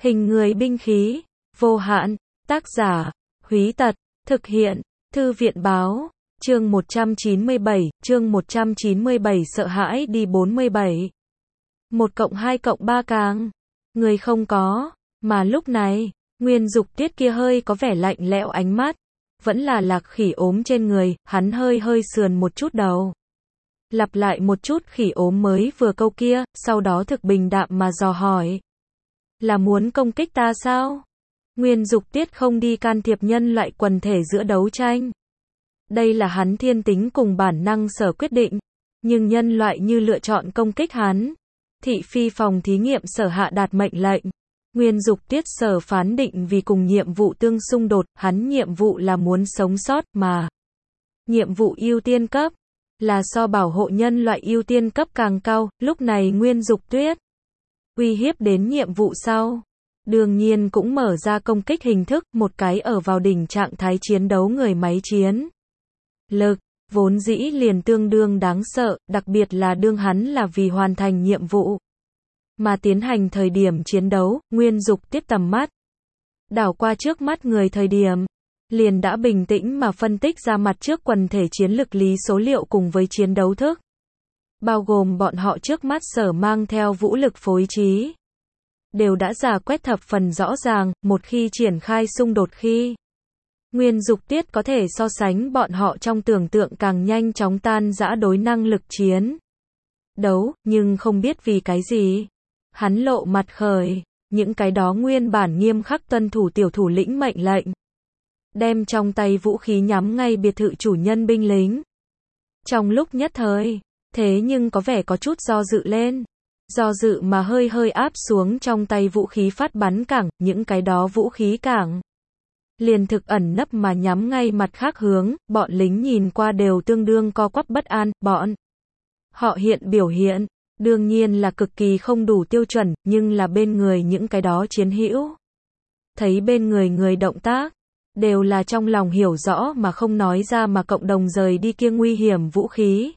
Hình người binh khí, vô hạn, tác giả, Húy Tật, thực hiện, Thư viện báo, chương 197, sợ hãi đi 47. 1+2+3 càng, người không có, mà lúc này, Nguyên Dục Tiết kia hơi có vẻ lạnh lẽo ánh mắt, vẫn là Lạc Khỉ ốm trên người, hắn hơi sườn một chút đầu. Lặp lại một chút khỉ ốm mới vừa câu kia, sau đó thực bình đạm mà dò hỏi. Là muốn công kích ta sao? Nguyên Dục Tiết không đi can thiệp nhân loại quần thể giữa đấu tranh. Đây là hắn thiên tính cùng bản năng sở quyết định. Nhưng nhân loại như lựa chọn công kích hắn. Thị phi phòng thí nghiệm sở hạ đạt mệnh lệnh. Nguyên Dục Tiết sở phán định vì cùng nhiệm vụ tương xung đột, hắn nhiệm vụ là muốn sống sót mà. Nhiệm vụ ưu tiên cấp là so bảo hộ nhân loại ưu tiên cấp càng cao, lúc này Nguyên Dục Tiết uy hiếp đến nhiệm vụ sau. Đương nhiên cũng mở ra công kích hình thức, một cái ở vào đỉnh trạng thái chiến đấu người máy chiến. Lực, vốn dĩ liền tương đương đáng sợ, đặc biệt là đương hắn là vì hoàn thành nhiệm vụ. Mà tiến hành thời điểm chiến đấu, Nguyên Dục Tiết tầm mắt. Đảo qua trước mắt người thời điểm. Liền đã bình tĩnh mà phân tích ra mặt trước quần thể chiến lực lý số liệu cùng với chiến đấu thức. Bao gồm bọn họ trước mắt sở mang theo vũ lực phối trí. Đều đã rà quét thập phần rõ ràng, một khi triển khai xung đột khi. Nguyên Dục Tiết có thể so sánh bọn họ trong tưởng tượng càng nhanh chóng tan rã đối năng lực chiến đấu, nhưng không biết vì cái gì. Hắn lộ mặt khởi, những cái đó nguyên bản nghiêm khắc tuân thủ tiểu thủ lĩnh mệnh lệnh. Đem trong tay vũ khí nhắm ngay biệt thự chủ nhân binh lính. Trong lúc nhất thời, thế nhưng có vẻ có chút do dự lên. Do dự mà hơi áp xuống trong tay vũ khí phát bắn cảng, những cái đó vũ khí cảng. Liền thực ẩn nấp mà nhắm ngay mặt khác hướng, bọn lính nhìn qua đều tương đương co quắp bất an, bọn. Họ hiện biểu hiện, đương nhiên là cực kỳ không đủ tiêu chuẩn, nhưng là bên người những cái đó chiến hữu. Thấy bên người động tác. Đều là trong lòng hiểu rõ mà không nói ra mà cộng đồng rời đi kia nguy hiểm vũ khí.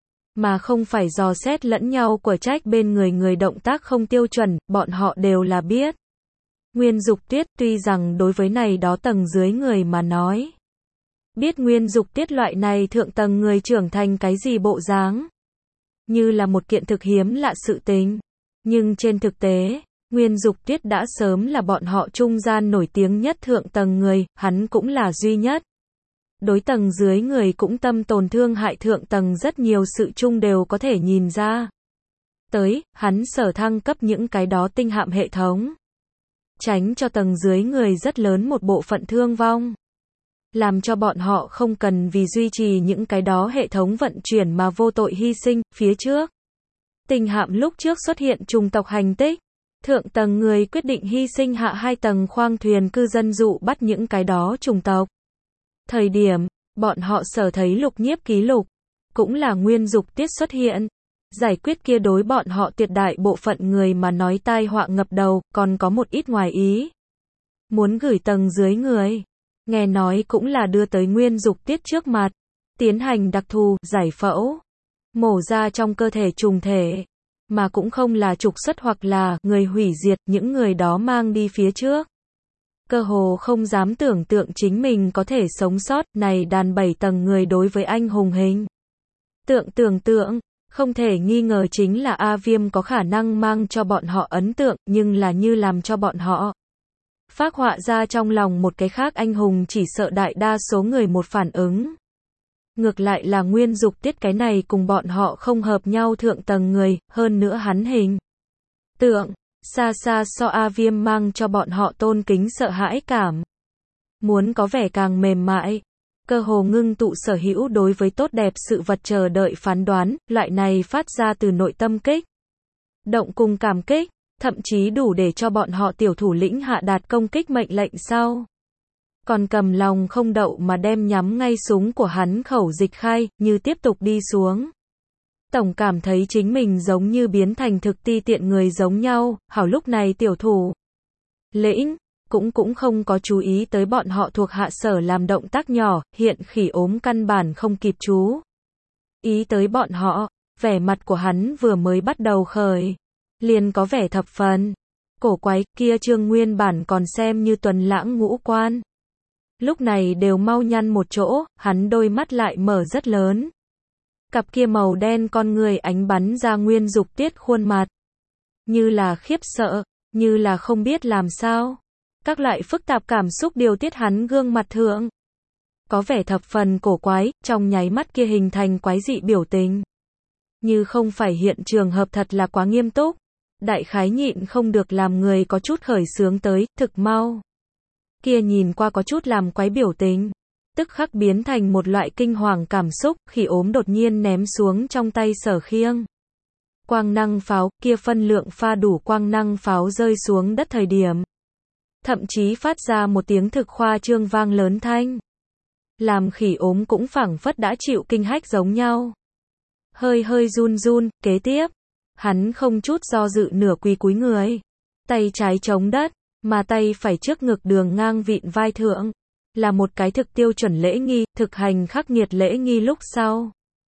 Mà không phải dò xét lẫn nhau của trách bên người động tác không tiêu chuẩn, bọn họ đều là biết. Nguyên Dục Tiết tuy rằng đối với này đó tầng dưới người mà nói. Biết Nguyên Dục Tiết loại này thượng tầng người trưởng thành cái gì bộ dáng. Như là một kiện thực hiếm lạ sự tình. Nhưng trên thực tế. Nguyên Dục Tiết đã sớm là bọn họ trung gian nổi tiếng nhất thượng tầng người, hắn cũng là duy nhất. Đối tầng dưới người cũng tâm tổn thương hại thượng tầng rất nhiều sự chung đều có thể nhìn ra. Tới, hắn sở thăng cấp những cái đó tinh hạm hệ thống. Tránh cho tầng dưới người rất lớn một bộ phận thương vong. Làm cho bọn họ không cần vì duy trì những cái đó hệ thống vận chuyển mà vô tội hy sinh, phía trước. Tinh hạm lúc trước xuất hiện trùng tộc hành tích. Thượng tầng người quyết định hy sinh hạ 2 tầng khoang thuyền cư dân dụ bắt những cái đó chủng tộc. Thời điểm, bọn họ sở thấy lục nhiếp ký lục, cũng là Nguyên Dục Tiết xuất hiện. Giải quyết kia đối bọn họ tuyệt đại bộ phận người mà nói tai họa ngập đầu, còn có một ít ngoài ý. Muốn gửi tầng dưới người. Nghe nói cũng là đưa tới Nguyên Dục Tiết trước mặt. Tiến hành đặc thù, giải phẫu. Mổ ra trong cơ thể trùng thể. Mà cũng không là trục xuất hoặc là người hủy diệt, những người đó mang đi phía trước. Cơ hồ không dám tưởng tượng chính mình có thể sống sót, này đàn 7 tầng người đối với anh hùng hình. Tưởng tượng, không thể nghi ngờ chính là A Viêm có khả năng mang cho bọn họ ấn tượng, nhưng là như làm cho bọn họ phác họa ra trong lòng một cái khác anh hùng chỉ sợ đại đa số người một phản ứng. Ngược lại là Nguyên Dục Tiết cái này cùng bọn họ không hợp nhau thượng tầng người, hơn nữa hắn hình tượng, xa so A Viêm mang cho bọn họ tôn kính sợ hãi cảm. Muốn có vẻ càng mềm mại, cơ hồ ngưng tụ sở hữu đối với tốt đẹp sự vật chờ đợi phán đoán, loại này phát ra từ nội tâm kích. Động cùng cảm kích, thậm chí đủ để cho bọn họ tiểu thủ lĩnh hạ đạt công kích mệnh lệnh sau. Còn cầm lòng không đậu mà đem nhắm ngay súng của hắn khẩu dịch khai, như tiếp tục đi xuống. Tổng cảm thấy chính mình giống như biến thành thực ti tiện người giống nhau, hảo lúc này tiểu thủ lĩnh, cũng không có chú ý tới bọn họ thuộc hạ sở làm động tác nhỏ, hiện khỉ ốm căn bản không kịp chú ý tới bọn họ, vẻ mặt của hắn vừa mới bắt đầu khởi. Liền có vẻ thập phần Cổ quái, kia trương nguyên bản còn xem như tuần lãng ngũ quan. Lúc này đều mau nhăn một chỗ, hắn đôi mắt lại mở rất lớn. Cặp kia màu đen con người ánh bắn ra Nguyên Dục Tiết khuôn mặt. Như là khiếp sợ, như là không biết làm sao. Các loại phức tạp cảm xúc điều tiết hắn gương mặt thượng. Có vẻ thập phần cổ quái, trong nháy mắt kia hình thành quái dị biểu tình. Như không phải hiện trường hợp thật là quá nghiêm túc. Đại khái nhịn không được làm người có chút khởi sướng tới, thực mau. Kia nhìn qua có chút làm quái biểu tình. Tức khắc biến thành một loại kinh hoàng cảm xúc, Khỉ Ốm đột nhiên ném xuống trong tay Sở Khiêng. Quang năng pháo, kia phân lượng pha đủ quang năng pháo rơi xuống đất thời điểm. Thậm chí phát ra một tiếng thực khoa trương vang lớn thanh. Làm Khỉ Ốm cũng phảng phất đã chịu kinh hách giống nhau. Hơi hơi run run, kế tiếp. Hắn không chút do dự nửa quỳ cúi người. Tay trái chống đất, mà tay phải trước ngực đường ngang vịn vai thượng. Là một cái thực tiêu chuẩn lễ nghi, thực hành khắc nghiệt lễ nghi lúc sau.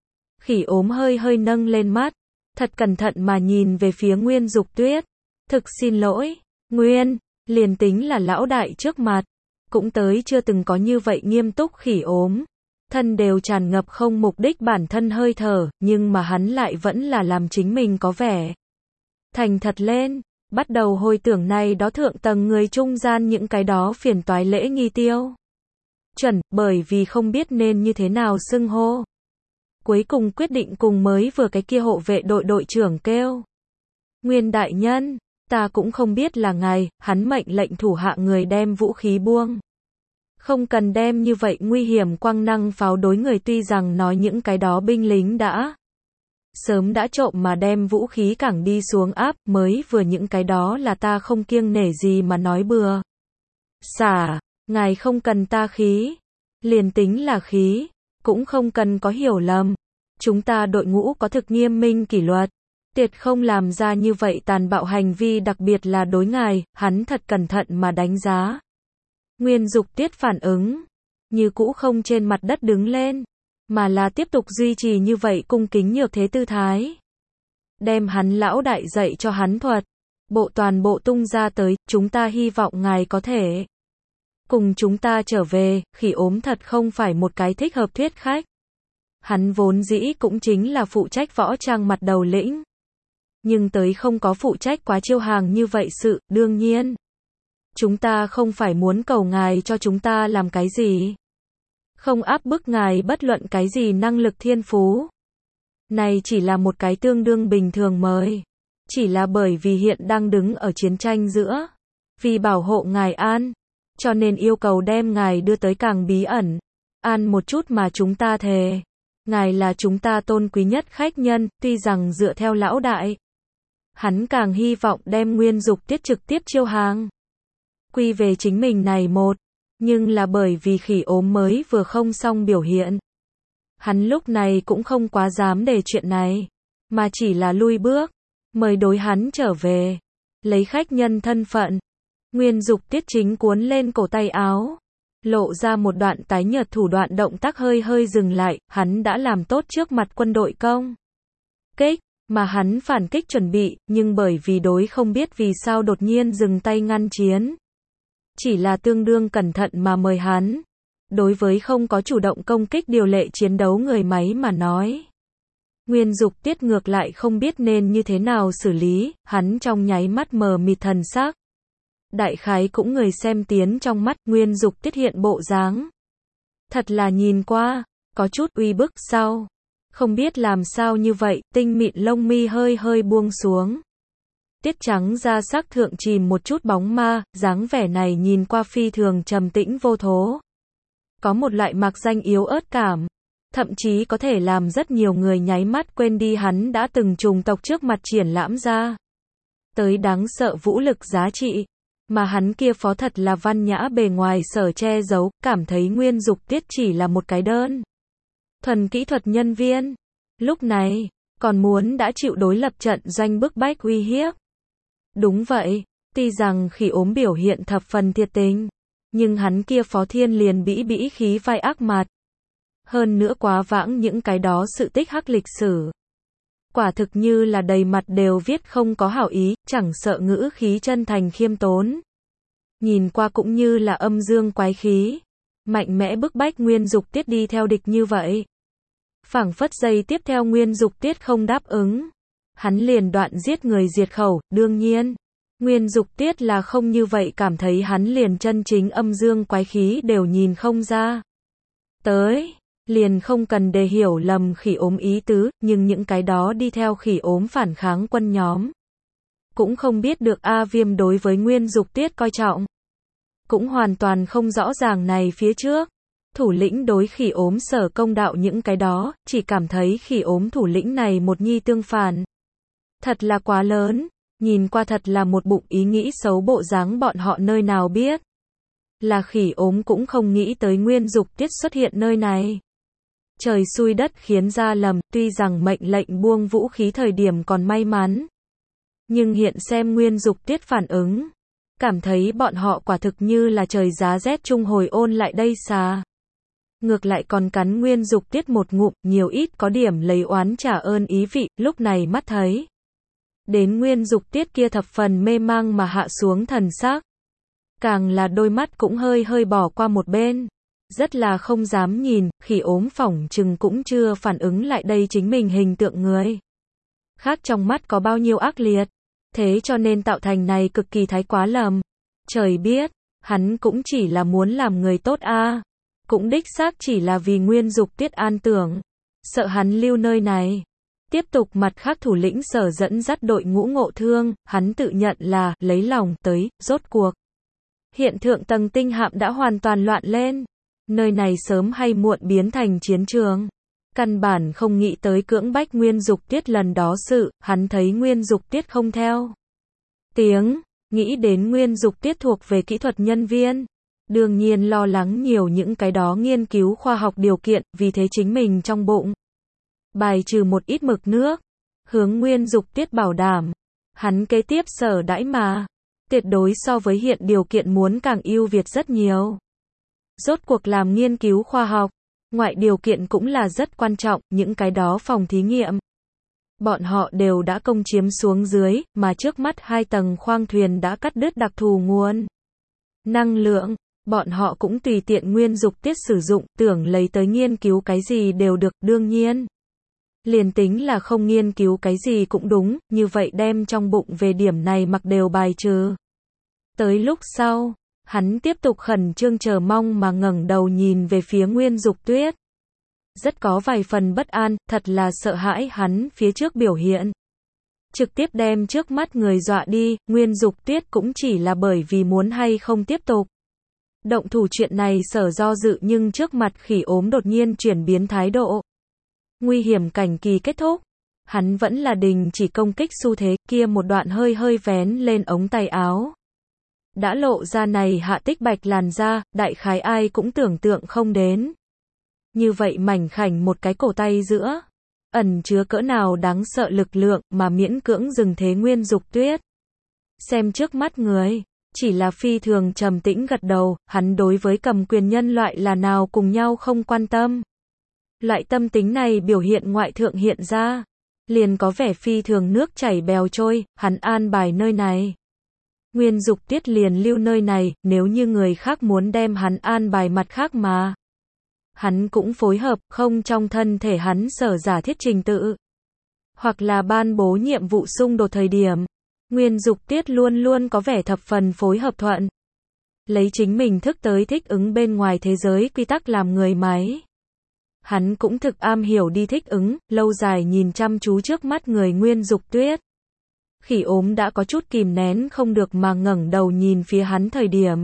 Khỉ Ốm hơi hơi nâng lên mắt, thật cẩn thận mà nhìn về phía Nguyên Dục Tuyết. Thực xin lỗi, Nguyên, liền tính là lão đại trước mặt, cũng tới chưa từng có như vậy nghiêm túc. Khỉ Ốm, thân đều tràn ngập không mục đích bản thân hơi thở, nhưng mà hắn lại vẫn là làm chính mình có vẻ thành thật lên, bắt đầu hồi tưởng này đó thượng tầng người trung gian những cái đó phiền toái lễ nghi tiêu chuẩn, bởi vì không biết nên như thế nào xưng hô. Cuối cùng quyết định cùng mới vừa cái kia hộ vệ đội đội trưởng kêu. Nguyên đại nhân, ta cũng không biết là ngài, hắn mệnh lệnh thủ hạ người đem vũ khí buông. Không cần đem như vậy nguy hiểm quang năng pháo đối người, tuy rằng nói những cái đó binh lính đã sớm đã trộm mà đem vũ khí cẳng đi xuống áp, mới vừa những cái đó là ta không kiêng nể gì mà nói bừa. Xả, ngài không cần ta khí, liền tính là khí, cũng không cần có hiểu lầm. Chúng ta đội ngũ có thực nghiêm minh kỷ luật, tuyệt không làm ra như vậy tàn bạo hành vi, đặc biệt là đối ngài. Hắn thật cẩn thận mà đánh giá. Nguyên Dục Tiết phản ứng, như cũ không trên mặt đất đứng lên, mà là tiếp tục duy trì như vậy cung kính nhược thế tư thái. Đem hắn lão đại dạy cho hắn thuật, bộ toàn bộ tung ra tới, chúng ta hy vọng ngài có thể cùng chúng ta trở về. Khỉ Ốm thật không phải một cái thích hợp thuyết khách. Hắn vốn dĩ cũng chính là phụ trách võ trang mặt đầu lĩnh. Nhưng tới không có phụ trách quá chiêu hàng như vậy sự, đương nhiên. Chúng ta không phải muốn cầu ngài cho chúng ta làm cái gì. Không áp bức ngài bất luận cái gì năng lực thiên phú. Này chỉ là một cái tương đương bình thường mời. Chỉ là bởi vì hiện đang đứng ở chiến tranh giữa. Vì bảo hộ ngài an. Cho nên yêu cầu đem ngài đưa tới càng bí ẩn. An một chút mà chúng ta thề. Ngài là chúng ta tôn quý nhất khách nhân, tuy rằng dựa theo lão đại. Hắn càng hy vọng đem Nguyên Dục Tiết trực tiếp chiêu hàng. Quy về chính mình này một. Nhưng là bởi vì Khỉ Ốm mới vừa không xong biểu hiện. Hắn lúc này cũng không quá dám để chuyện này. Mà chỉ là lui bước. Mời đối hắn trở về. Lấy khách nhân thân phận. Nguyên Dục Tiết chính cuốn lên cổ tay áo. Lộ ra một đoạn tái nhợt, thủ đoạn động tác hơi hơi dừng lại. Hắn đã làm tốt trước mặt quân đội công kích. Mà hắn phản kích chuẩn bị. Nhưng bởi vì đối không biết vì sao đột nhiên dừng tay ngăn chiến. Chỉ là tương đương cẩn thận mà mời hắn. Đối với không có chủ động công kích điều lệ chiến đấu người máy mà nói. Nguyên Dục Tiết ngược lại không biết nên như thế nào xử lý, hắn trong nháy mắt mờ mịt thần sắc. Đại khái cũng người xem tiến trong mắt, Nguyên Dục Tiết hiện bộ dáng. Thật là nhìn qua, có chút uy bức sau. Không biết làm sao như vậy, tinh mịn lông mi hơi hơi buông xuống. Tiết trắng da sắc thượng chìm một chút bóng ma, dáng vẻ này nhìn qua phi thường trầm tĩnh vô thố. Có một loại mạc danh yếu ớt cảm. Thậm chí có thể làm rất nhiều người nháy mắt quên đi hắn đã từng trùng tộc trước mặt triển lãm ra. Tới đáng sợ vũ lực giá trị. Mà hắn kia phó thật là văn nhã bề ngoài sở che giấu, cảm thấy Nguyên Dục Tiết chỉ là một cái đơn thuần kỹ thuật nhân viên. Lúc này, còn muốn đã chịu đối lập trận doanh bức bách uy hiếp. Đúng vậy, tuy rằng Khỉ Ốm biểu hiện thập phần thiệt tình, nhưng hắn kia phó thiên liền bĩ bĩ khí vai ác mặt. Hơn nữa quá vãng những cái đó sự tích hắc lịch sử. Quả thực như là đầy mặt đều viết không có hảo ý, chẳng sợ ngữ khí chân thành khiêm tốn. Nhìn qua cũng như là âm dương quái khí. Mạnh mẽ bức bách Nguyên Dục Tiết đi theo địch như vậy. Phảng phất giây tiếp theo Nguyên Dục Tiết không đáp ứng. Hắn liền đoạn giết người diệt khẩu, đương nhiên. Nguyên Dục Tiết là không như vậy, cảm thấy hắn liền chân chính âm dương quái khí đều nhìn không ra. Tới, liền không cần để hiểu lầm Khỉ Ốm ý tứ, nhưng những cái đó đi theo Khỉ Ốm phản kháng quân nhóm. Cũng không biết được A Viêm đối với Nguyên Dục Tiết coi trọng. Cũng hoàn toàn không rõ ràng này phía trước. Thủ lĩnh đối Khỉ Ốm sở công đạo những cái đó, chỉ cảm thấy Khỉ Ốm thủ lĩnh này một nhi tương phản. Thật là quá lớn, nhìn qua thật là một bụng ý nghĩ xấu bộ dáng bọn họ nơi nào biết. Là Khỉ Ốm cũng không nghĩ tới Nguyên Dục Tiết xuất hiện nơi này. Trời xui đất khiến ra lầm, tuy rằng mệnh lệnh buông vũ khí thời điểm còn may mắn. Nhưng hiện xem Nguyên Dục Tiết phản ứng. Cảm thấy bọn họ quả thực như là trời giá rét trung hồi ôn lại đây xà. Ngược lại còn cắn Nguyên Dục Tiết một ngụm, nhiều ít có điểm lấy oán trả ơn ý vị, lúc này mắt thấy. Đến Nguyên Dục Tiết kia thập phần mê mang mà hạ xuống thần sắc. Càng là đôi mắt cũng hơi hơi bỏ qua một bên. Rất là không dám nhìn, Khỉ Ốm phỏng chừng cũng chưa phản ứng lại đây chính mình hình tượng người. Khác trong mắt có bao nhiêu ác liệt. Thế cho nên tạo thành này cực kỳ thái quá lầm. Trời biết, hắn cũng chỉ là muốn làm người tốt a. Cũng đích xác chỉ là vì Nguyên Dục Tiết an tưởng. Sợ hắn lưu nơi này. Tiếp tục mặt khác thủ lĩnh sở dẫn dắt đội ngũ Ngộ Thương, hắn tự nhận là lấy lòng tới, rốt cuộc. Hiện thượng tầng tinh hạm đã hoàn toàn loạn lên. Nơi này sớm hay muộn biến thành chiến trường. Căn bản không nghĩ tới cưỡng bách Nguyên Dục Tiết lần đó sự, hắn thấy Nguyên Dục Tiết không theo. Tiếng, nghĩ đến Nguyên Dục Tiết thuộc về kỹ thuật nhân viên. Đương nhiên lo lắng nhiều những cái đó nghiên cứu khoa học điều kiện, vì thế chính mình trong bụng. Bài trừ một ít mực nước. Hướng Nguyên Dục Tiết bảo đảm. Hắn kế tiếp sở đãi mà. Tuyệt đối so với hiện điều kiện muốn càng ưu việt rất nhiều. Rốt cuộc làm nghiên cứu khoa học. Ngoại điều kiện cũng là rất quan trọng, những cái đó phòng thí nghiệm. Bọn họ đều đã công chiếm xuống dưới, mà trước mắt 2 tầng khoang thuyền đã cắt đứt đặc thù nguồn năng lượng. Bọn họ cũng tùy tiện Nguyên Dục Tiết sử dụng, tưởng lấy tới nghiên cứu cái gì đều được, đương nhiên. Liền tính là không nghiên cứu cái gì cũng đúng, như vậy đem trong bụng về điểm này mặc đều bài trừ. Tới lúc sau, hắn tiếp tục khẩn trương chờ mong mà ngẩng đầu nhìn về phía Nguyên Dục Tuyết. Rất có vài phần bất an, thật là sợ hãi hắn phía trước biểu hiện. Trực tiếp đem trước mắt người dọa đi, Nguyên Dục Tuyết cũng chỉ là bởi vì muốn hay không tiếp tục. Động thủ chuyện này sở do dự nhưng trước mặt Khỉ Ốm đột nhiên chuyển biến thái độ. Nguy hiểm cảnh kỳ kết thúc. Hắn vẫn là đình chỉ công kích xu thế, kia một đoạn hơi hơi vén lên ống tay áo. Đã lộ ra này hạ tích bạch làn da, đại khái ai cũng tưởng tượng không đến. Như vậy mảnh khảnh một cái cổ tay giữa, ẩn chứa cỡ nào đáng sợ lực lượng mà miễn cưỡng dừng thế Nguyên Dục Tuyết. Xem trước mắt người, chỉ là phi thường trầm tĩnh gật đầu, hắn đối với cầm quyền nhân loại là nào cùng nhau không quan tâm. Loại tâm tính này biểu hiện ngoại thượng hiện ra, liền có vẻ phi thường nước chảy bèo trôi, hắn an bài nơi này. Nguyên Dục Tiết liền lưu nơi này, nếu như người khác muốn đem hắn an bài mặt khác mà. Hắn cũng phối hợp, không trong thân thể hắn sở giả thiết trình tự. Hoặc là ban bố nhiệm vụ xung đột thời điểm. Nguyên Dục Tiết luôn luôn có vẻ thập phần phối hợp thuận. Lấy chính mình thức tới thích ứng bên ngoài thế giới quy tắc làm người máy. Hắn cũng thực am hiểu đi thích ứng, lâu dài nhìn chăm chú trước mắt người Nguyên Dục Tuyết. Khỉ Ốm đã có chút kìm nén không được mà ngẩng đầu nhìn phía hắn thời điểm.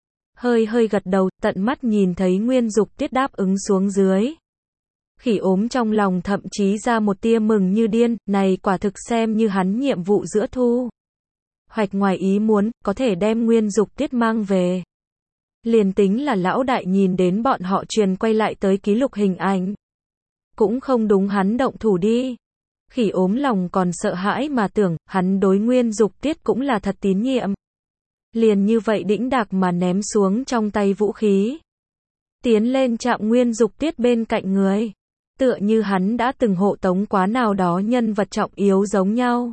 Hơi hơi gật đầu, tận mắt nhìn thấy Nguyên Dục Tiết đáp ứng xuống dưới. Khỉ Ốm trong lòng thậm chí ra một tia mừng như điên, này quả thực xem như hắn nhiệm vụ giữa thu hoạch ngoài ý muốn, có thể đem Nguyên Dục Tiết mang về. Liền tính là lão đại nhìn đến bọn họ truyền quay lại tới ký lục hình ảnh. Cũng không đúng hắn động thủ đi. Khỉ Ốm lòng còn sợ hãi mà tưởng, hắn đối Nguyên Dục Tiết cũng là thật tín nhiệm. Liền như vậy đĩnh đạc mà ném xuống trong tay vũ khí. Tiến lên chạm Nguyên Dục Tiết bên cạnh người. Tựa như hắn đã từng hộ tống quá nào đó nhân vật trọng yếu giống nhau.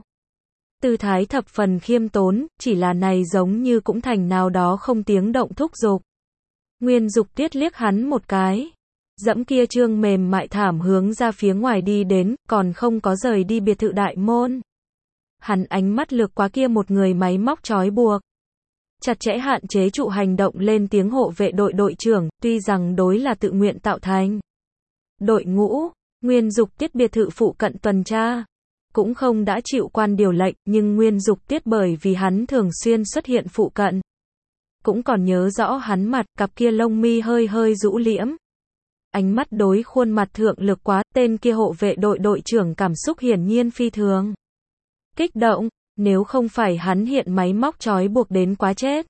Tư thái thập phần khiêm tốn, chỉ là này giống như cũng thành nào đó không tiếng động thúc giục. Nguyên Dục Tiết liếc hắn một cái. Dẫm kia trương mềm mại thảm hướng ra phía ngoài đi đến, còn không có rời đi biệt thự đại môn. Hắn ánh mắt lược qua kia một người máy móc trói buộc. Chặt chẽ hạn chế trụ hành động lên tiếng hộ vệ đội đội trưởng, tuy rằng đối là tự nguyện tạo thành. Đội ngũ, Nguyên Dục Tiết biệt thự phụ cận tuần tra. Cũng không đã chịu quan điều lệnh, nhưng Nguyên Dục Tiết bởi vì hắn thường xuyên xuất hiện phụ cận. Cũng còn nhớ rõ hắn mặt, cặp kia lông mi hơi hơi rũ liễm. Ánh mắt đối khuôn mặt thượng lực quá, tên kia hộ vệ đội đội trưởng cảm xúc hiển nhiên phi thường. Kích động, nếu không phải hắn hiện máy móc trói buộc đến quá chết.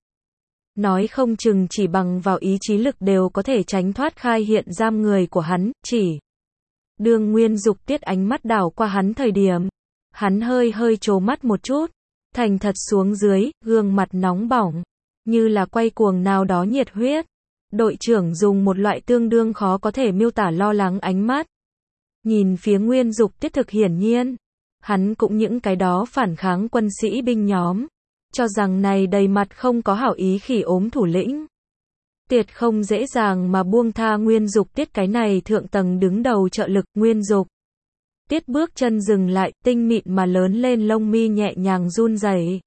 Nói không chừng chỉ bằng vào ý chí lực đều có thể tránh thoát khai hiện giam người của hắn, chỉ. Đương Nguyên Dục Tiết ánh mắt đảo qua hắn thời điểm. Hắn hơi hơi trố mắt một chút. Thành thật xuống dưới, gương mặt nóng bỏng. Như là quay cuồng nào đó nhiệt huyết. Đội trưởng dùng một loại tương đương khó có thể miêu tả lo lắng ánh mắt. Nhìn phía Nguyên Dục Tiết thực hiển nhiên. Hắn cũng những cái đó phản kháng quân sĩ binh nhóm. Cho rằng này đầy mặt không có hảo ý khỉ ốm thủ lĩnh. Tuyệt không dễ dàng mà buông tha Nguyên Dục Tiết cái này thượng tầng đứng đầu trợ lực. Nguyên Dục Tiết bước chân dừng lại, tinh mịn mà lớn lên lông mi nhẹ nhàng run rẩy.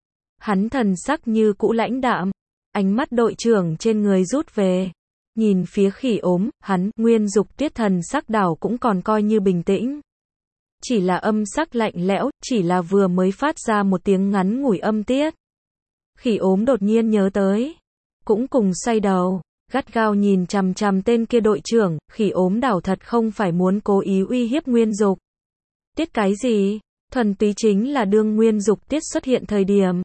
Hắn thần sắc như cũ lãnh đạm, ánh mắt đội trưởng trên người rút về. Nhìn phía khỉ ốm, hắn, Nguyên Dục Tiết thần sắc đảo cũng còn coi như bình tĩnh. Chỉ là âm sắc lạnh lẽo, chỉ là vừa mới phát ra một tiếng ngắn ngủi âm tiết. Khỉ ốm đột nhiên nhớ tới. Cũng cùng xoay đầu, gắt gao nhìn chằm chằm tên kia đội trưởng, khỉ ốm đảo thật không phải muốn cố ý uy hiếp Nguyên Dục Tiết cái gì, thuần túy chính là đương Nguyên Dục Tiết xuất hiện thời điểm.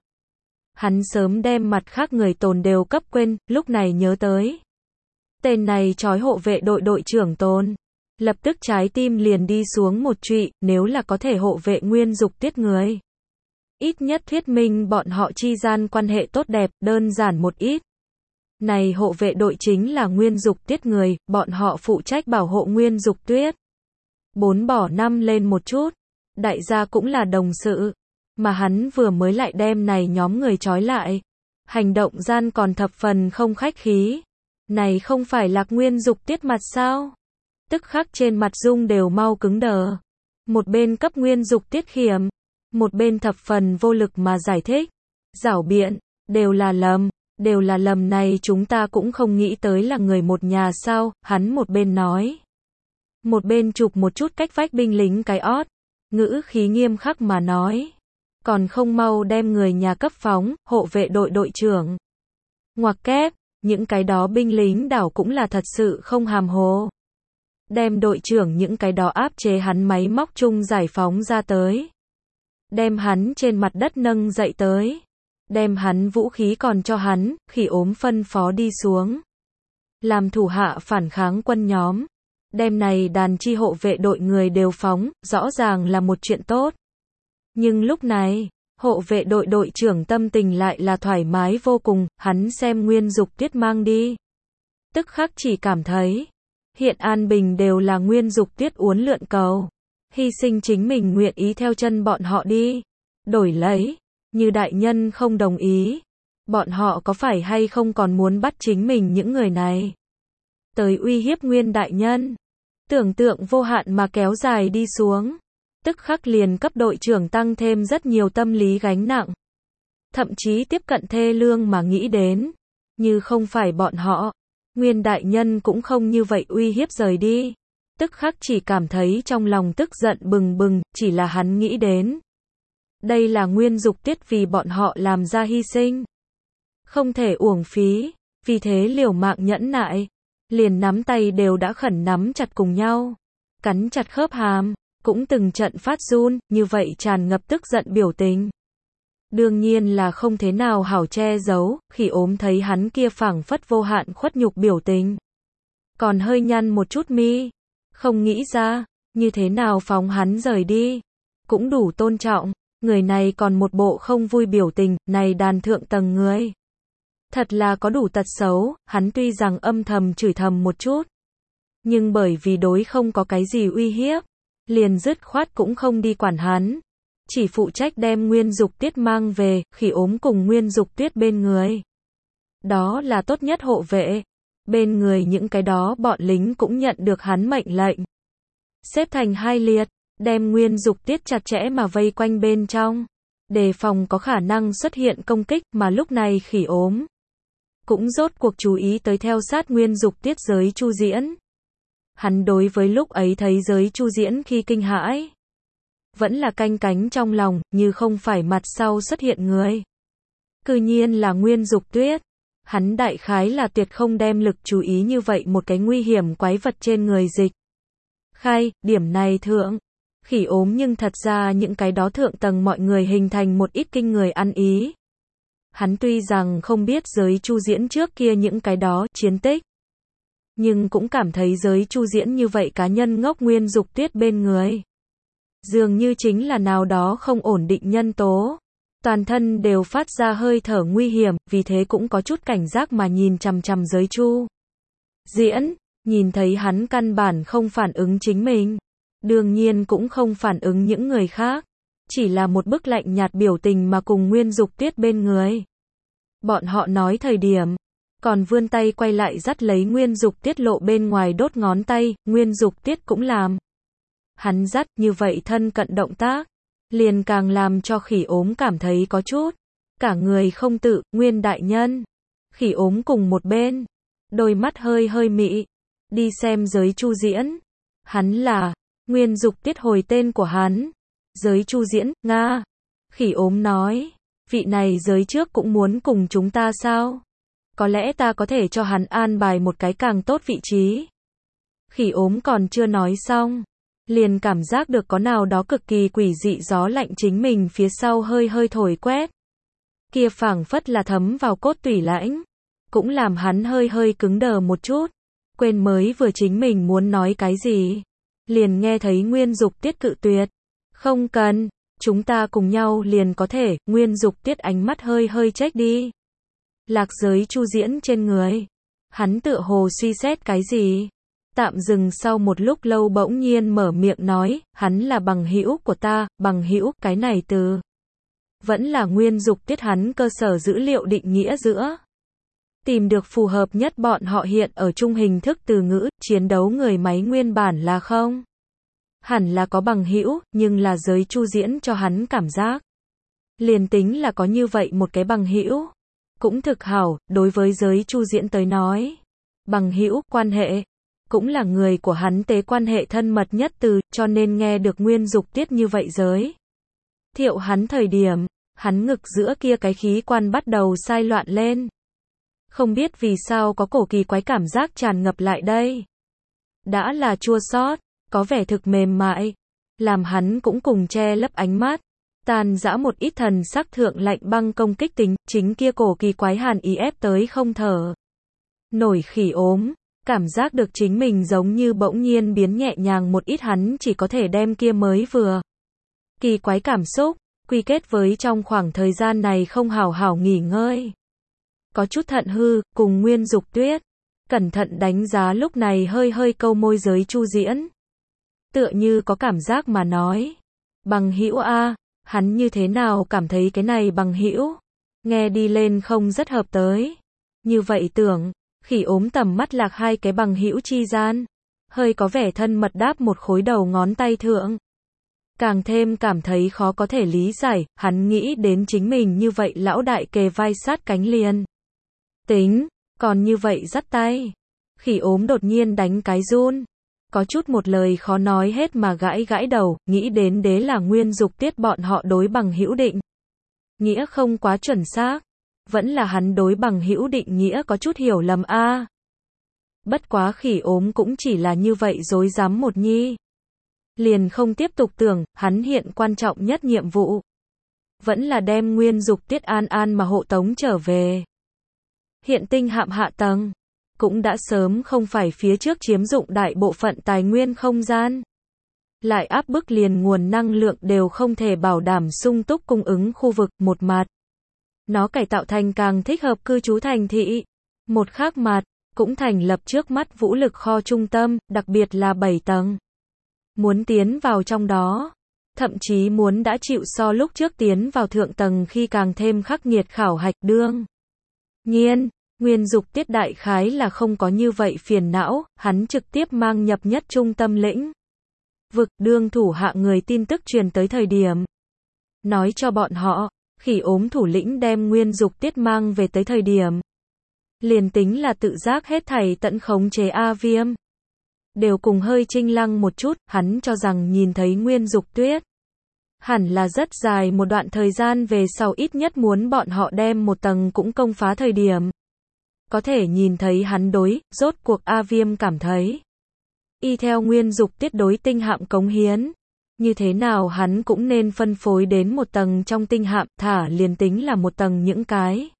Hắn sớm đem mặt khác người tồn đều cấp quên, lúc này nhớ tới. Tên này trói hộ vệ đội đội trưởng tồn. Lập tức trái tim liền đi xuống một trụy, nếu là có thể hộ vệ Nguyên Dục Tiết người. Ít nhất thuyết minh bọn họ chi gian quan hệ tốt đẹp, đơn giản một ít. Này hộ vệ đội chính là Nguyên Dục Tiết người, bọn họ phụ trách bảo hộ Nguyên Dục Tiết. 4 bỏ 5 lên một chút. Đại gia cũng là đồng sự. Mà hắn vừa mới lại đem này nhóm người trói lại. Hành động gian còn thập phần không khách khí. Này không phải Lạc Nguyên Dục Tiết mặt sao? Tức khắc trên mặt dung đều mau cứng đờ. Một bên cấp Nguyên Dục Tiết khiểm. Một bên thập phần vô lực mà giải thích. Giảo biện, đều là lầm này chúng ta cũng không nghĩ tới là người một nhà sao, hắn một bên nói. Một bên chụp một chút cách vách binh lính cái ót. Ngữ khí nghiêm khắc mà nói. Còn không mau đem người nhà cấp phóng, hộ vệ đội đội trưởng. Ngoặc kép, những cái đó binh lính đảo cũng là thật sự không hàm hồ. Đem đội trưởng những cái đó áp chế hắn máy móc chung giải phóng ra tới. Đem hắn trên mặt đất nâng dậy tới. Đem hắn vũ khí còn cho hắn, khỉ ốm phân phó đi xuống. Làm thủ hạ phản kháng quân nhóm. Đem này đàn chi hộ vệ đội người đều phóng, rõ ràng là một chuyện tốt. Nhưng lúc này, hộ vệ đội đội trưởng tâm tình lại là thoải mái vô cùng, hắn xem Nguyên Dục Tiết mang đi. Tức khắc chỉ cảm thấy, hiện an bình đều là Nguyên Dục Tiết uốn lượn cầu. Hy sinh chính mình nguyện ý theo chân bọn họ đi. Đổi lấy, như đại nhân không đồng ý. Bọn họ có phải hay không còn muốn bắt chính mình những người này? Tới uy hiếp Nguyên đại nhân. Tưởng tượng vô hạn mà kéo dài đi xuống. Tức khắc liền cấp đội trưởng tăng thêm rất nhiều tâm lý gánh nặng. Thậm chí tiếp cận thê lương mà nghĩ đến. Như không phải bọn họ, Nguyên đại nhân cũng không như vậy uy hiếp rời đi. Tức khắc chỉ cảm thấy trong lòng tức giận bừng bừng, chỉ là hắn nghĩ đến. Đây là Nguyên Dục Tiết vì bọn họ làm ra hy sinh. Không thể uổng phí, vì thế liều mạng nhẫn nại. Liền nắm tay đều đã khẩn nắm chặt cùng nhau. Cắn chặt khớp hàm, cũng từng trận phát run, như vậy tràn ngập tức giận biểu tình. Đương nhiên là không thế nào hảo che giấu, khi ốm thấy hắn kia phảng phất vô hạn khuất nhục biểu tình. Còn hơi nhăn một chút mi. Không nghĩ ra, như thế nào phóng hắn rời đi. Cũng đủ tôn trọng, người này còn một bộ không vui biểu tình, này đàn thượng tầng người. Thật là có đủ tật xấu, hắn tuy rằng âm thầm chửi thầm một chút. Nhưng bởi vì đối không có cái gì uy hiếp, liền dứt khoát cũng không đi quản hắn. Chỉ phụ trách đem Nguyên Dục Tiết mang về, Khỉ Ốm cùng Nguyên Dục Tuyết bên người. Đó là tốt nhất hộ vệ. Bên người những cái đó bọn lính cũng nhận được hắn mệnh lệnh. Xếp thành hai liệt, đem Nguyên Dục Tiết chặt chẽ mà vây quanh bên trong. Đề phòng có khả năng xuất hiện công kích, mà lúc này Khỉ Ốm cũng rốt cuộc chú ý tới theo sát Nguyên Dục Tiết Giới Chu Diễn. Hắn đối với lúc ấy thấy Giới Chu Diễn khi kinh hãi, vẫn là canh cánh trong lòng, như không phải mặt sau xuất hiện người. Cư nhiên là Nguyên Dục Tuyết. Hắn đại khái là tuyệt không đem lực chú ý như vậy một cái nguy hiểm quái vật trên người dịch. Khai, điểm này thượng. Khỉ Ốm nhưng thật ra những cái đó thượng tầng mọi người hình thành một ít kinh người ăn ý. Hắn tuy rằng không biết Giới Chu Diễn trước kia những cái đó chiến tích, nhưng cũng cảm thấy Giới Chu Diễn như vậy cá nhân ngốc Nguyên Dục Tuyết bên người. Dường như chính là nào đó không ổn định nhân tố. Toàn thân đều phát ra hơi thở nguy hiểm, vì thế cũng có chút cảnh giác mà nhìn chằm chằm Giới Chu Diễn, nhìn thấy hắn căn bản không phản ứng chính mình. Đương nhiên cũng không phản ứng những người khác. Chỉ là một bức lạnh nhạt biểu tình mà cùng Nguyên Dục Tuyết bên người. Bọn họ nói thời điểm, còn vươn tay quay lại dắt lấy Nguyên Dục Tuyết lộ bên ngoài đốt ngón tay, Nguyên Dục Tuyết cũng làm. Hắn dắt như vậy thân cận động tác, liền càng làm cho Khỉ Ốm cảm thấy có chút cả người không tự, Nguyên đại nhân. Khỉ Ốm cùng một bên, đôi mắt hơi hơi mị, đi xem Giới Chu Diễn. Hắn là Nguyên Dục Tiết hồi tên của hắn. Giới Chu Diễn, Nga. Khỉ Ốm nói, vị này giới trước cũng muốn cùng chúng ta sao? Có lẽ ta có thể cho hắn an bài một cái càng tốt vị trí. Khỉ Ốm còn chưa nói xong, liền cảm giác được có nào đó cực kỳ quỷ dị gió lạnh chính mình phía sau hơi hơi thổi quét. Kia phảng phất là thấm vào cốt tủy lãnh, cũng làm hắn hơi hơi cứng đờ một chút, quên mới vừa chính mình muốn nói cái gì. Liền nghe thấy Nguyên Dục Tiết cự tuyệt. Không cần, chúng ta cùng nhau liền có thể. Nguyên Dục Tiết ánh mắt hơi hơi chếch đi. Lạc Giới Chu Diễn trên người. Hắn tựa hồ suy xét cái gì. Tạm dừng sau một lúc lâu bỗng nhiên mở miệng nói, hắn là bằng hữu của ta. Bằng hữu, cái này từ vẫn là Nguyên Dục Tiết hắn cơ sở dữ liệu định nghĩa giữa. Tìm được phù hợp nhất bọn họ hiện ở chung hình thức từ ngữ, chiến đấu người máy nguyên bản là không. Hẳn là có bằng hữu, nhưng là Giới Chu Diễn cho hắn cảm giác. Liền tính là có như vậy một cái bằng hữu, cũng thực hảo, đối với Giới Chu Diễn tới nói. Bằng hữu, quan hệ, cũng là người của hắn tế quan hệ thân mật nhất từ, cho nên nghe được Nguyên Dục Tiết như vậy giới thiệu hắn thời điểm, hắn ngực giữa kia cái khí quan bắt đầu sai loạn lên. Không biết vì sao có cổ kỳ quái cảm giác tràn ngập lại đây. Đã là chua xót, có vẻ thực mềm mại, làm hắn cũng cùng che lấp ánh mắt, tan dã một ít thần sắc thượng lạnh băng công kích tính, chính kia cổ kỳ quái hàn ý ép tới không thở nổi. Khỉ Ốm, cảm giác được chính mình giống như bỗng nhiên biến nhẹ nhàng một ít, hắn chỉ có thể đem kia mới vừa kỳ quái cảm xúc quy kết với trong khoảng thời gian này không hảo hảo nghỉ ngơi. Có chút thận hư, cùng Nguyên Dục Tuyết cẩn thận đánh giá lúc này hơi hơi câu môi Giới Chu Diễn. Tựa như có cảm giác mà nói, bằng hữu a, hắn như thế nào cảm thấy cái này bằng hữu nghe đi lên không rất hợp tới. Như vậy tưởng, Khỉ Ốm tầm mắt lạc hai cái bằng hữu chi gian, hơi có vẻ thân mật đáp một khối đầu ngón tay thượng. Càng thêm cảm thấy khó có thể lý giải, hắn nghĩ đến chính mình như vậy lão đại kề vai sát cánh liền. Tính, còn như vậy dắt tay. Khỉ Ốm đột nhiên đánh cái run. Có chút một lời khó nói hết mà gãi gãi đầu, nghĩ đến đế là Nguyên Dục Tiết bọn họ đối bằng hữu định nghĩa không quá chuẩn xác. Vẫn là hắn đối bằng hữu định nghĩa có chút hiểu lầm a. Bất quá Khỉ Ốm cũng chỉ là như vậy rối rắm một nhi. Liền không tiếp tục tưởng, hắn hiện quan trọng nhất nhiệm vụ vẫn là đem Nguyên Dục Tiết an an mà hộ tống trở về. Hiện tinh hạm hạ tầng cũng đã sớm không phải phía trước chiếm dụng đại bộ phận tài nguyên không gian. Lại áp bức liền nguồn năng lượng đều không thể bảo đảm sung túc cung ứng khu vực. Một mặt, nó cải tạo thành càng thích hợp cư trú thành thị. Một khác mặt, cũng thành lập trước mắt vũ lực kho trung tâm, đặc biệt là 7 tầng. Muốn tiến vào trong đó, thậm chí muốn đã chịu so lúc trước tiến vào thượng tầng khi càng thêm khắc nghiệt khảo hạch đương. Nhiên, Nguyên Dục Tiết đại khái là không có như vậy phiền não, hắn trực tiếp mang nhập nhất trung tâm lĩnh vực, đương thủ hạ người tin tức truyền tới thời điểm. Nói cho bọn họ, khỉ ốm thủ lĩnh đem Nguyên Dục Tiết mang về tới thời điểm. Liền tính là tự giác hết thảy tận khống chế A Viêm. Đều cùng hơi chinh lăng một chút, hắn cho rằng nhìn thấy Nguyên Dục Tuyết. Hẳn là rất dài một đoạn thời gian về sau ít nhất muốn bọn họ đem một tầng cũng công phá thời điểm. Có thể nhìn thấy hắn đối, rốt cuộc A Viêm cảm thấy. Y theo Nguyên Dục Tiết đối tinh hạm cống hiến. Như thế nào hắn cũng nên phân phối đến một tầng trong tinh hạm, thả liền tính là một tầng những cái.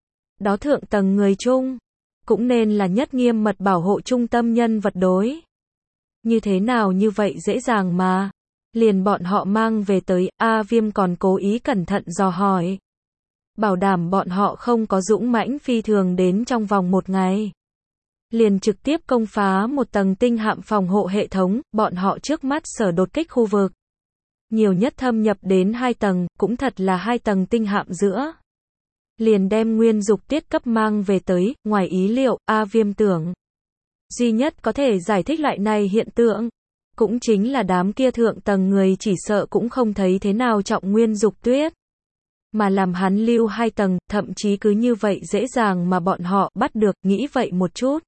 Đó thượng tầng người chung. Cũng nên là nhất nghiêm mật bảo hộ trung tâm nhân vật đối. Như thế nào như vậy dễ dàng mà. Liền bọn họ mang về tới, A Viêm còn cố ý cẩn thận dò hỏi. Bảo đảm bọn họ không có dũng mãnh phi thường đến trong vòng một ngày. Liền trực tiếp công phá một tầng tinh hạm phòng hộ hệ thống, bọn họ trước mắt sở đột kích khu vực. Nhiều nhất thâm nhập đến 2 tầng, cũng thật là 2 tầng tinh hạm giữa. Liền đem Nguyên Dục Tiết cấp mang về tới, ngoài ý liệu, A Viêm tưởng. Duy nhất có thể giải thích lại này hiện tượng. Cũng chính là đám kia thượng tầng người chỉ sợ cũng không thấy thế nào trọng Nguyên Dục Tuyết. Mà làm hắn lưu 2 tầng, thậm chí cứ như vậy dễ dàng mà bọn họ bắt được, nghĩ vậy một chút.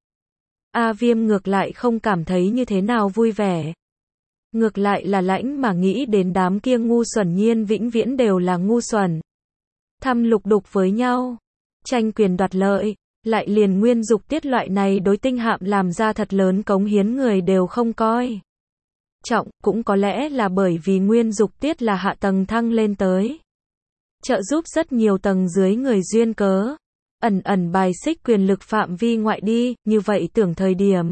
A Viêm ngược lại không cảm thấy như thế nào vui vẻ. Ngược lại là lãnh mà nghĩ đến đám kia ngu xuẩn nhiên vĩnh viễn đều là ngu xuẩn. Thăm lục đục với nhau, tranh quyền đoạt lợi, lại liền Nguyên Dục Tiết loại này đối tinh hạm làm ra thật lớn cống hiến người đều không coi trọng, cũng có lẽ là bởi vì Nguyên Dục Tiết là hạ tầng thăng lên tới. Trợ giúp rất nhiều tầng dưới người duyên cớ. Ẩn bài xích quyền lực phạm vi ngoại đi, như vậy tưởng thời điểm.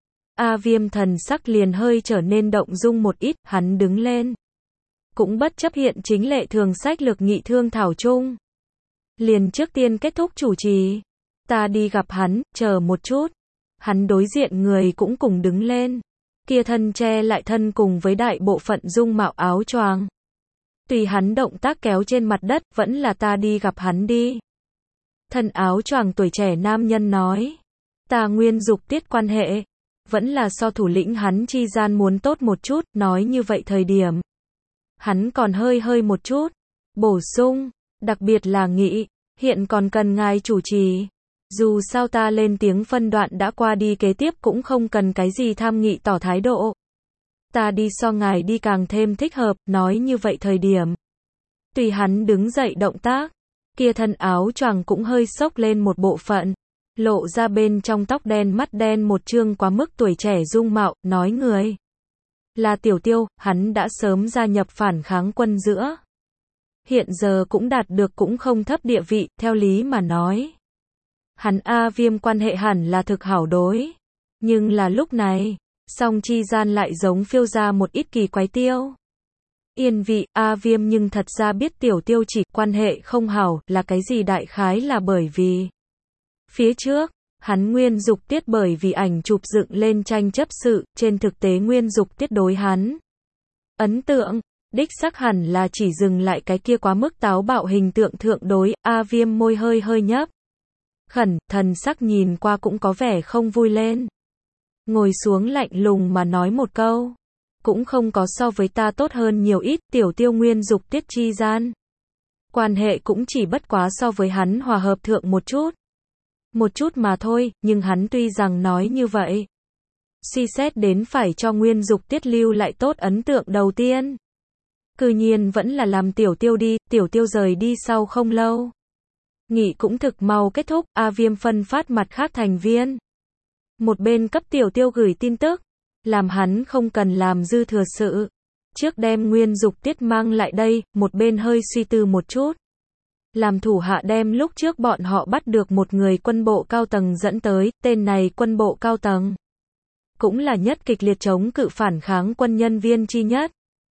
A Viêm thần sắc liền hơi trở nên động dung một ít, hắn đứng lên. Cũng bất chấp hiện chính lệ thường sách lược nghị thương thảo chung. Liền trước tiên kết thúc chủ trì. Ta đi gặp hắn, chờ một chút. Hắn đối diện người cũng cùng đứng lên. Kia thân che lại thân cùng với đại bộ phận dung mạo áo choàng. Tùy hắn động tác kéo trên mặt đất, vẫn là ta đi gặp hắn đi. Thân áo choàng tuổi trẻ nam nhân nói. Ta Nguyên Dục Tiết quan hệ. Vẫn là so thủ lĩnh hắn chi gian muốn tốt một chút, nói như vậy thời điểm. Hắn còn hơi một chút. Bổ sung, đặc biệt là nghị, hiện còn cần ngài chủ trì. Dù sao ta lên tiếng phân đoạn đã qua đi kế tiếp cũng không cần cái gì tham nghị tỏ thái độ. Ta đi so ngài đi càng thêm thích hợp, nói như vậy thời điểm. Tùy hắn đứng dậy động tác, kia thân áo choàng cũng hơi xốc lên một bộ phận. Lộ ra bên trong tóc đen mắt đen một trương quá mức tuổi trẻ dung mạo, nói người. Là Tiểu Tiêu, hắn đã sớm gia nhập phản kháng quân giữa. Hiện giờ cũng đạt được cũng không thấp địa vị, theo lý mà nói. Hắn A Viêm quan hệ hẳn là thực hảo đối. Nhưng là lúc này, song chi gian lại giống phiêu ra một ít kỳ quái tiêu. Yên vị, A Viêm nhưng thật ra biết Tiểu Tiêu chỉ quan hệ không hảo là cái gì đại khái là bởi vì. Phía trước, hắn Nguyên Dục Tiết bởi vì ảnh chụp dựng lên tranh chấp sự, trên thực tế Nguyên Dục Tiết đối hắn. Ấn tượng, đích xác hẳn là chỉ dừng lại cái kia quá mức táo bạo hình tượng thượng đối, A Viêm môi hơi nhấp. Khẩn, thần sắc nhìn qua cũng có vẻ không vui lên. Ngồi xuống lạnh lùng mà nói một câu. Cũng không có so với ta tốt hơn nhiều ít, Tiểu Tiêu Nguyên Dục Tiết chi gian. Quan hệ cũng chỉ bất quá so với hắn hòa hợp thượng một chút. Một chút mà thôi, nhưng hắn tuy rằng nói như vậy. Suy xét đến phải cho Nguyên Dục Tiết lưu lại tốt ấn tượng đầu tiên. Cư nhiên vẫn là làm Tiểu Tiêu đi, Tiểu Tiêu rời đi sau không lâu. Nghị cũng thực mau kết thúc, A Viêm phân phát mặt khác thành viên. Một bên cấp Tiểu Tiêu gửi tin tức, làm hắn không cần làm dư thừa sự. Trước đem Nguyên Dục Tiết mang lại đây, một bên hơi suy tư một chút. Làm thủ hạ đem lúc trước bọn họ bắt được một người quân bộ cao tầng dẫn tới, tên này quân bộ cao tầng. Cũng là nhất kịch liệt chống cự phản kháng quân nhân viên chi nhất.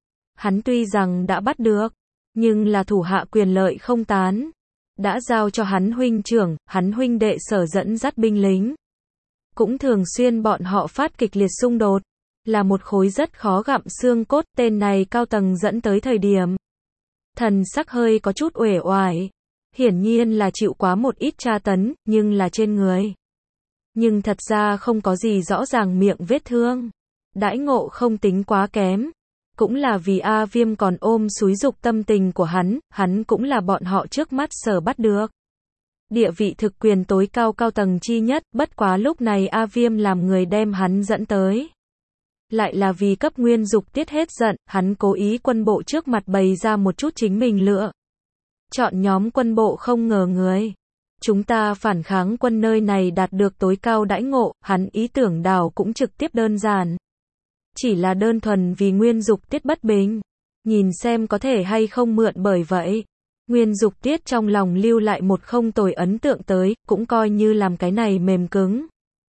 Hắn tuy rằng đã bắt được, nhưng là thủ hạ quyền lợi không tán. Đã giao cho hắn huynh trưởng, hắn huynh đệ sở dẫn dắt binh lính. cũng thường xuyên bọn họ phát kịch liệt xung đột, là một khối rất khó gặm xương cốt, tên này cao tầng dẫn tới thời điểm. Thần sắc hơi có chút uể oải, hiển nhiên là chịu quá một ít tra tấn, nhưng là trên người. Nhưng thật ra không có gì rõ ràng miệng vết thương. Đãi ngộ không tính quá kém. Cũng là vì A Viêm còn ôm xúi dục tâm tình của hắn cũng là bọn họ trước mắt sở bắt được. Địa vị thực quyền tối cao cao tầng chi nhất, bất quá lúc này A Viêm làm người đem hắn dẫn tới. Lại là vì cấp Nguyên Dục Tiết hết giận, hắn cố ý quân bộ trước mặt bày ra một chút chính mình lựa. Chọn nhóm quân bộ không ngờ người. Chúng ta phản kháng quân nơi này đạt được tối cao đãi ngộ, hắn ý tưởng đảo cũng trực tiếp đơn giản. Chỉ là đơn thuần vì Nguyên Dục Tiết bất bình. Nhìn xem có thể hay không mượn bởi vậy. Nguyên Dục Tiết trong lòng lưu lại một không tồi ấn tượng tới, cũng coi như làm cái này mềm cứng.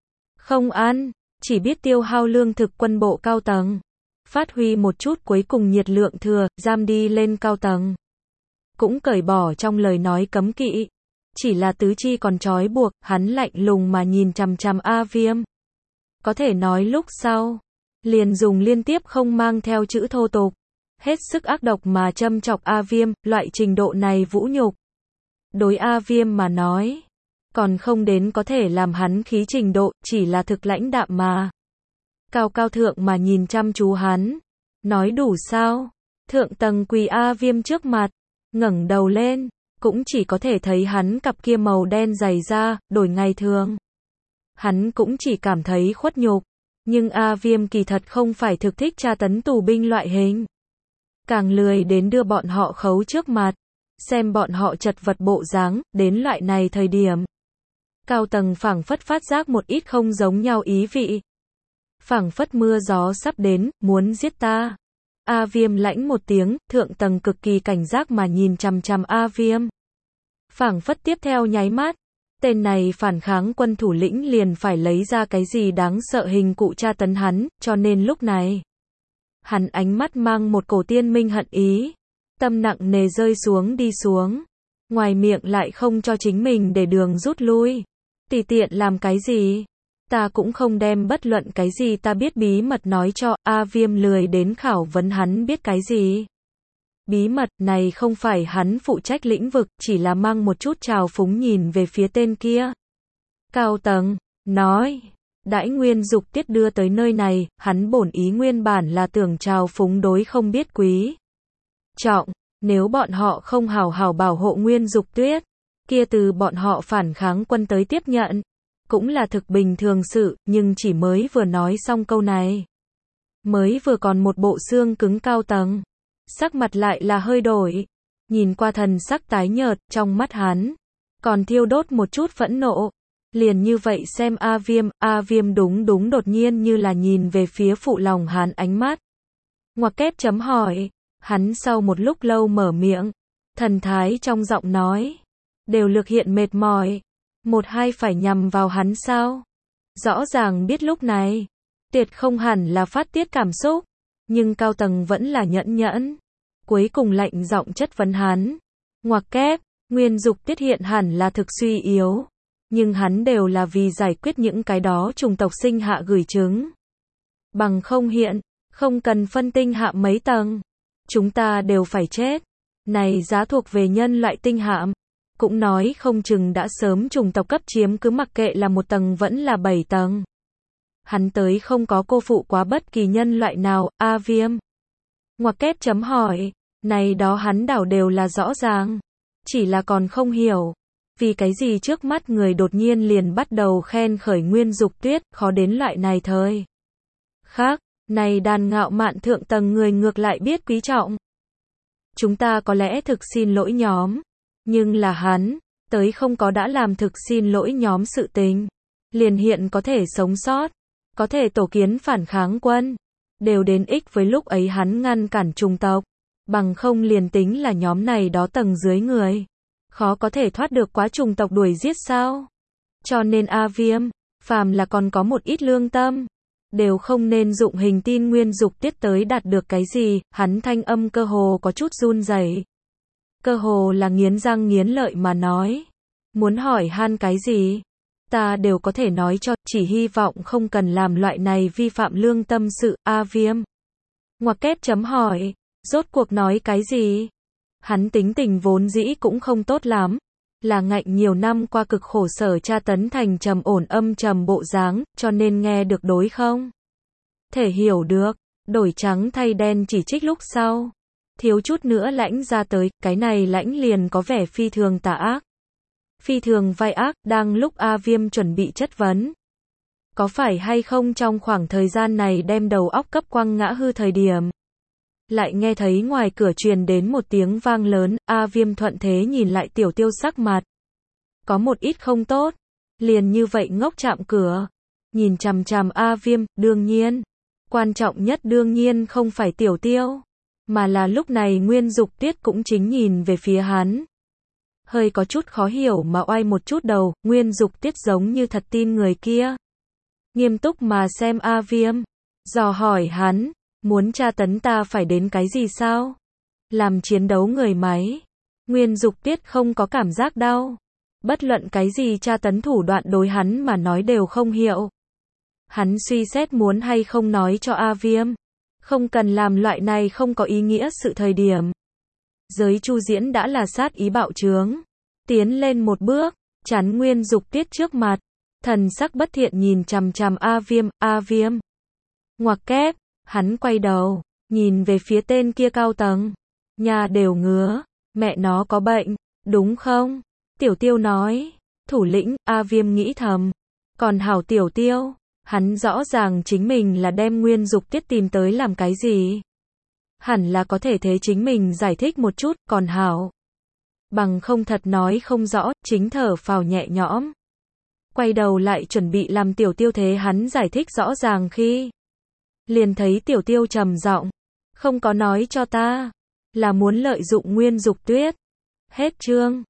Không ăn, chỉ biết tiêu hao lương thực quân bộ cao tầng. Phát huy một chút cuối cùng nhiệt lượng thừa, giam đi lên cao tầng. Cũng cởi bỏ trong lời nói cấm kỵ. Chỉ là tứ chi còn trói buộc, hắn lạnh lùng mà nhìn chằm chằm A Viêm. Có thể nói lúc sau, liền dùng liên tiếp không mang theo chữ thô tục. Hết sức ác độc mà châm chọc A Viêm, loại trình độ này vũ nhục. Đối A Viêm mà nói, còn không đến có thể làm hắn khí trình độ, chỉ là thực lãnh đạm mà. Cao cao thượng mà nhìn chăm chú hắn. Nói đủ sao? Thượng tầng quỳ A Viêm trước mặt, ngẩng đầu lên, cũng chỉ có thể thấy hắn cặp kia màu đen dày da, đổi ngày thường. Hắn cũng chỉ cảm thấy khuất nhục, nhưng A Viêm kỳ thật không phải thực thích tra tấn tù binh loại hình. Càng lười đến đưa bọn họ khấu trước mặt, xem bọn họ chật vật bộ dáng, đến loại này thời điểm. Cao tầng phảng phất phát giác một ít không giống nhau ý vị. Phảng phất mưa gió sắp đến, muốn giết ta. A Viêm lãnh một tiếng, thượng tầng cực kỳ cảnh giác mà nhìn chằm chằm A Viêm. Phảng phất tiếp theo nháy mắt, tên này phản kháng quân thủ lĩnh liền phải lấy ra cái gì đáng sợ hình cụ tra tấn hắn, cho nên lúc này, hắn ánh mắt mang một cổ tiên minh hận ý, tâm nặng nề rơi xuống đi xuống, ngoài miệng lại không cho chính mình để đường rút lui. Tùy tiện làm cái gì? Ta cũng không đem bất luận cái gì ta biết bí mật nói cho. A Viêm lười đến khảo vấn hắn biết cái gì. Bí mật này không phải hắn phụ trách lĩnh vực, chỉ là mang một chút trào phúng nhìn về phía tên kia. Cao tầng, nói, đãi Nguyên Dục Tiết đưa tới nơi này, hắn bổn ý nguyên bản là tưởng trào phúng đối không biết quý trọng, nếu bọn họ không hảo hảo bảo hộ Nguyên Dục Tiết, kia từ bọn họ phản kháng quân tới tiếp nhận, cũng là thực bình thường sự, nhưng chỉ mới vừa nói xong câu này. Mới vừa còn một bộ xương cứng cao tầng, sắc mặt lại là hơi đổi, nhìn qua thần sắc tái nhợt, trong mắt hắn còn thiêu đốt một chút phẫn nộ. Liền như vậy xem A Viêm đúng đột nhiên như là nhìn về phía phụ lòng hắn ánh mắt. Ngoặc kép chấm hỏi, hắn sau một lúc lâu mở miệng, thần thái trong giọng nói, đều lược hiện mệt mỏi. Một hai phải nhằm vào hắn sao? Rõ ràng biết lúc này, tuyệt không hẳn là phát tiết cảm xúc, nhưng cao tầng vẫn là nhẫn nhẫn. Cuối cùng lạnh giọng chất vấn hắn. Ngoặc kép, Nguyên Dục Tiết hiện hẳn là thực suy yếu, nhưng hắn đều là vì giải quyết những cái đó trùng tộc sinh hạ gửi trứng. Bằng không hiện, không cần phân tinh hạ mấy tầng, chúng ta đều phải chết. Này giá thuộc về nhân loại tinh hạm, cũng nói không chừng đã sớm trùng tộc cấp chiếm cứ mặc kệ là một tầng vẫn là 7 tầng. Hắn tới không có cô phụ quá bất kỳ nhân loại nào. A Viêm. Ngoặc kép chấm hỏi, này đó hắn đảo đều là rõ ràng, chỉ là còn không hiểu, vì cái gì trước mắt người đột nhiên liền bắt đầu khen khởi Nguyên Dục Tiết, khó đến loại này thời khác, này đàn ngạo mạn thượng tầng người ngược lại biết quý trọng. Chúng ta có lẽ thực xin lỗi nhóm, nhưng là hắn, tới không có đã làm thực xin lỗi nhóm sự tình, liền hiện có thể sống sót, có thể tổ kiến phản kháng quân, đều đến ích với lúc ấy hắn ngăn cản trùng tộc, bằng không liền tính là nhóm này đó tầng dưới người, khó có thể thoát được quá trùng tộc đuổi giết sao. Cho nên A Viêm, phàm là còn có một ít lương tâm, đều không nên dụng hình tin Nguyên Dục Tiết tới đạt được cái gì. Hắn thanh âm cơ hồ có chút run rẩy, cơ hồ là nghiến răng nghiến lợi mà nói, muốn hỏi han cái gì, ta đều có thể nói cho, chỉ hy vọng không cần làm loại này vi phạm lương tâm sự, A Viêm. Ngoặc kép chấm hỏi, rốt cuộc nói cái gì? Hắn tính tình vốn dĩ cũng không tốt lắm, là ngạnh nhiều năm qua cực khổ sở tra tấn thành trầm ổn âm trầm bộ dáng, cho nên nghe được đối không? Thể hiểu được, đổi trắng thay đen chỉ trích lúc sau. Thiếu chút nữa lãnh ra tới, cái này lãnh liền có vẻ phi thường tà ác. Phi thường vai ác, đang lúc A Viêm chuẩn bị chất vấn. Có phải hay không trong khoảng thời gian này đem đầu óc cấp quăng ngã hư thời điểm. Lại nghe thấy ngoài cửa truyền đến một tiếng vang lớn, A Viêm thuận thế nhìn lại Tiểu Tiêu sắc mặt. Có một ít không tốt, liền như vậy ngốc chạm cửa. Nhìn chằm chằm A Viêm, đương nhiên. Quan trọng nhất đương nhiên không phải Tiểu Tiêu, mà là lúc này Nguyên Dục Tuyết cũng chính nhìn về phía hắn. Hơi có chút khó hiểu mà oai một chút đầu, Nguyên Dục Tuyết giống như thật tin người kia. Nghiêm túc mà xem A Viêm, dò hỏi hắn, muốn tra tấn ta phải đến cái gì sao? Làm chiến đấu người máy. Nguyên Dục Tuyết không có cảm giác đau. Bất luận cái gì tra tấn thủ đoạn đối hắn mà nói đều không hiệu. Hắn suy xét muốn hay không nói cho A Viêm. Không cần làm loại này không có ý nghĩa sự thời điểm. Giới Chu Diễn đã là sát ý bạo trướng. Tiến lên một bước, chắn Nguyên Dục Tuyết trước mặt. Thần sắc bất thiện nhìn chằm chằm A Viêm, A Viêm. Ngoặc kép, hắn quay đầu, nhìn về phía tên kia cao tầng. Nhà đều ngứa, mẹ nó có bệnh, đúng không? Tiểu Tiêu nói, thủ lĩnh, A Viêm nghĩ thầm. Còn hảo Tiểu Tiêu, hắn rõ ràng chính mình là đem Nguyên Dục Tuyết tìm tới làm cái gì. Hẳn là có thể thế chính mình giải thích một chút, còn hảo. Bằng không thật nói không rõ, chính thở phào nhẹ nhõm. Quay đầu lại chuẩn bị làm Tiểu Tiêu thế hắn giải thích rõ ràng khi. Liền thấy Tiểu Tiêu trầm giọng, không có nói cho ta, là muốn lợi dụng Nguyên Dục Tuyết. Hết chương.